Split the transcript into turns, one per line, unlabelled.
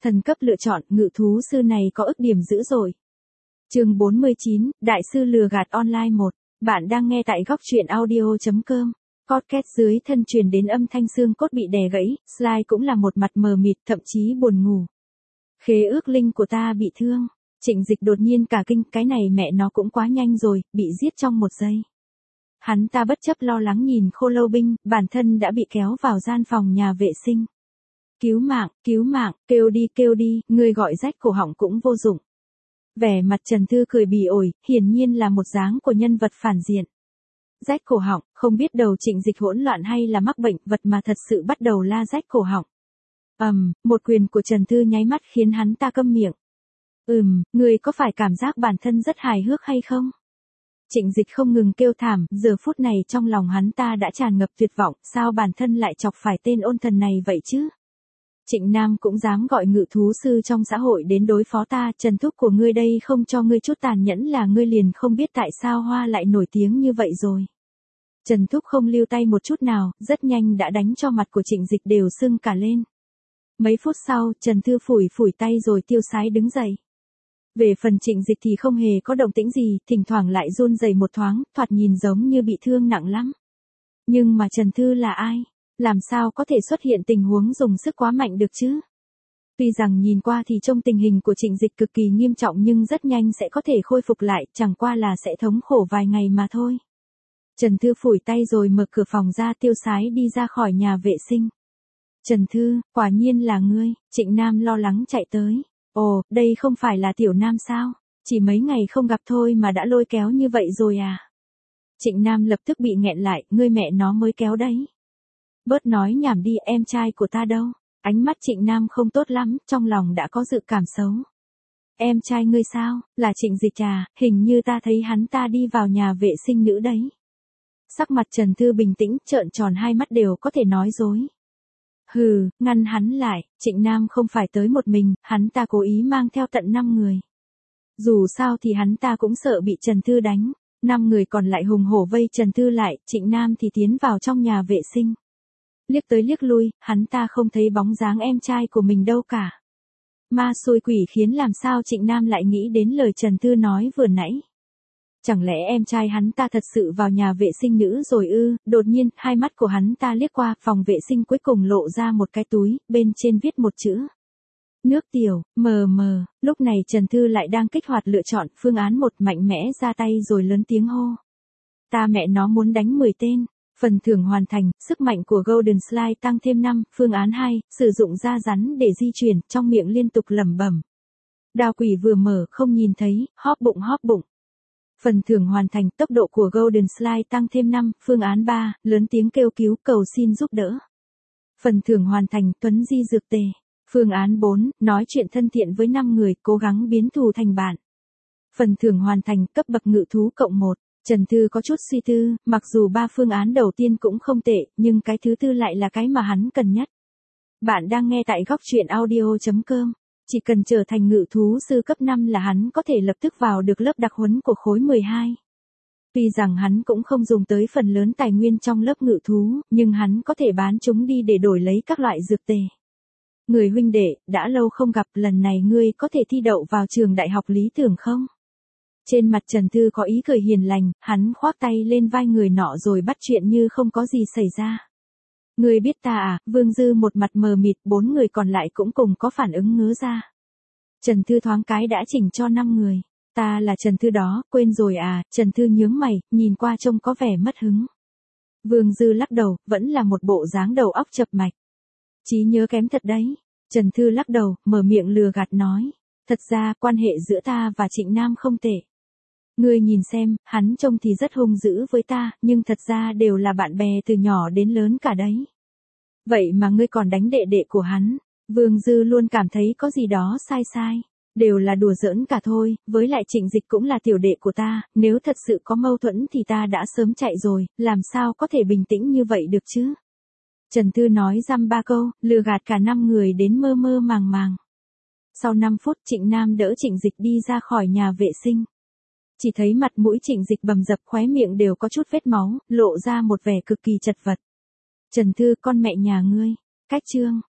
Thần cấp lựa chọn, ngự thú sư này có ức điểm dữ rồi. Chương 49, Đại sư lừa gạt online 1. Bạn đang nghe tại góc truyện audio.com. Podcast dưới thân truyền đến âm thanh xương cốt bị đè gãy, slide cũng là một mặt mờ mịt, thậm chí buồn ngủ. Khế ước linh của ta bị thương. Trịnh Dịch đột nhiên cả kinh, cái này mẹ nó cũng quá nhanh rồi, bị giết trong 1 giây. Hắn ta bất chấp lo lắng nhìn Khô Lâu binh, bản thân đã bị kéo vào gian phòng nhà vệ sinh. Cứu mạng, kêu đi, người gọi rách cổ họng cũng vô dụng. Vẻ mặt Trần Thư cười bỉ ổi, hiển nhiên là một dáng của nhân vật phản diện. Rách cổ họng, không biết đầu Trịnh Dịch hỗn loạn hay là mắc bệnh vật mà thật sự bắt đầu la rách cổ họng. Một quyền của Trần Thư nháy mắt khiến hắn ta câm miệng. Người có phải cảm giác bản thân rất hài hước hay không? Trịnh Dịch không ngừng kêu thảm, giờ phút này trong lòng hắn ta đã tràn ngập tuyệt vọng, sao bản thân lại chọc phải tên ôn thần này vậy chứ? Trịnh Nam cũng dám gọi ngự thú sư trong xã hội đến đối phó ta, Trần thúc của ngươi đây không cho ngươi chút tàn nhẫn là ngươi liền không biết tại sao Hoa lại nổi tiếng như vậy rồi. Trần thúc không lưu tay một chút nào, rất nhanh đã đánh cho mặt của Trịnh Dịch đều sưng cả lên. Mấy phút sau, Trần Thư phủi tay rồi tiêu sái đứng dậy. Về phần Trịnh Dịch thì không hề có động tĩnh gì, thỉnh thoảng lại run rẩy một thoáng, thoạt nhìn giống như bị thương nặng lắm. Nhưng mà Trần Thư là ai? Làm sao có thể xuất hiện tình huống dùng sức quá mạnh được chứ? Tuy rằng nhìn qua thì trong tình hình của Trịnh Dịch cực kỳ nghiêm trọng nhưng rất nhanh sẽ có thể khôi phục lại, chẳng qua là sẽ thống khổ vài ngày mà thôi. Trần Thư phủi tay rồi mở cửa phòng ra tiêu sái đi ra khỏi nhà vệ sinh. Trần Thư, quả nhiên là ngươi, Trịnh Nam lo lắng chạy tới. Ồ, đây không phải là Tiểu Nam sao? Chỉ mấy ngày không gặp thôi mà đã lôi kéo như vậy rồi à? Trịnh Nam lập tức bị nghẹn lại, ngươi mẹ nó mới kéo đấy. Bớt nói nhảm đi, em trai của ta đâu? Ánh mắt Trịnh Nam không tốt lắm, trong lòng đã có dự cảm xấu. Em trai ngươi sao? Là Trịnh Dịch à, hình như ta thấy hắn ta đi vào nhà vệ sinh nữ đấy. Sắc mặt Trần Thư bình tĩnh, trợn tròn hai mắt đều có thể nói dối. Hừ, ngăn hắn lại, Trịnh Nam không phải tới một mình, hắn ta cố ý mang theo tận 5 người. Dù sao thì hắn ta cũng sợ bị Trần Thư đánh, 5 người còn lại hùng hổ vây Trần Thư lại, Trịnh Nam thì tiến vào trong nhà vệ sinh. Liếc tới liếc lui, hắn ta không thấy bóng dáng em trai của mình đâu cả. Ma xui quỷ khiến làm sao Trịnh Nam lại nghĩ đến lời Trần Thư nói vừa nãy. Chẳng lẽ em trai hắn ta thật sự vào nhà vệ sinh nữ rồi ư? Đột nhiên, hai mắt của hắn ta liếc qua, phòng vệ sinh cuối cùng lộ ra một cái túi, bên trên viết một chữ. Nước tiểu, mờ. Lúc này Trần Thư lại đang kích hoạt lựa chọn phương án 1, mạnh mẽ ra tay rồi lớn tiếng hô. Ta mẹ nó muốn đánh 10 tên. Phần thưởng hoàn thành, sức mạnh của Golden Slide tăng thêm 5, phương án 2, sử dụng da rắn để di chuyển, trong miệng liên tục lẩm bẩm. Đao quỷ vừa mở không nhìn thấy, hóp bụng. Phần thưởng hoàn thành, tốc độ của Golden Slide tăng thêm 5, phương án 3, lớn tiếng kêu cứu, cầu xin giúp đỡ. Phần thưởng hoàn thành, tuấn di dược tề. Phương án 4, nói chuyện thân thiện với 5 người, cố gắng biến thù thành bạn. Phần thưởng hoàn thành, cấp bậc ngự thú cộng 1. Trần Thư có chút suy tư, mặc dù 3 phương án đầu tiên cũng không tệ, nhưng cái thứ tư lại là cái mà hắn cần nhất. Bạn đang nghe tại góc truyện audio.com. Chỉ cần trở thành ngự thú sư cấp 5 là hắn có thể lập tức vào được lớp đặc huấn của khối 12. Tuy rằng hắn cũng không dùng tới phần lớn tài nguyên trong lớp ngự thú, nhưng hắn có thể bán chúng đi để đổi lấy các loại dược tề. Người huynh đệ, đã lâu không gặp, lần này ngươi có thể thi đậu vào trường đại học lý tưởng không? Trên mặt Trần Thư có ý cười hiền lành, hắn khoác tay lên vai người nọ rồi bắt chuyện như không có gì xảy ra. Ngươi biết ta à? Vương Dư một mặt mờ mịt, 4 người còn lại cũng cùng có phản ứng ngớ ra. Trần Thư thoáng cái đã chỉnh cho 5 người. Ta là Trần Thư đó, quên rồi à? Trần Thư nhướng mày, nhìn qua trông có vẻ mất hứng. Vương Dư lắc đầu, vẫn là một bộ dáng đầu óc chập mạch. Trí nhớ kém thật đấy. Trần Thư lắc đầu, mở miệng lừa gạt nói. Thật ra, quan hệ giữa ta và Trịnh Nam không tệ. Ngươi nhìn xem, hắn trông thì rất hung dữ với ta, nhưng thật ra đều là bạn bè từ nhỏ đến lớn cả đấy. Vậy mà ngươi còn đánh đệ đệ của hắn. Vương Dư luôn cảm thấy có gì đó sai. Đều là đùa giỡn cả thôi, với lại Trịnh Dịch cũng là tiểu đệ của ta, nếu thật sự có mâu thuẫn thì ta đã sớm chạy rồi, làm sao có thể bình tĩnh như vậy được chứ? Trần Thư nói dăm 3 câu, lừa gạt cả 5 người đến mơ màng. Sau 5 phút Trịnh Nam đỡ Trịnh Dịch đi ra khỏi nhà vệ sinh. Chỉ thấy mặt mũi Trịnh Dịch bầm dập, khóe miệng đều có chút vết máu, lộ ra một vẻ cực kỳ chật vật. Trần Thư, con mẹ nhà ngươi. Cách chương.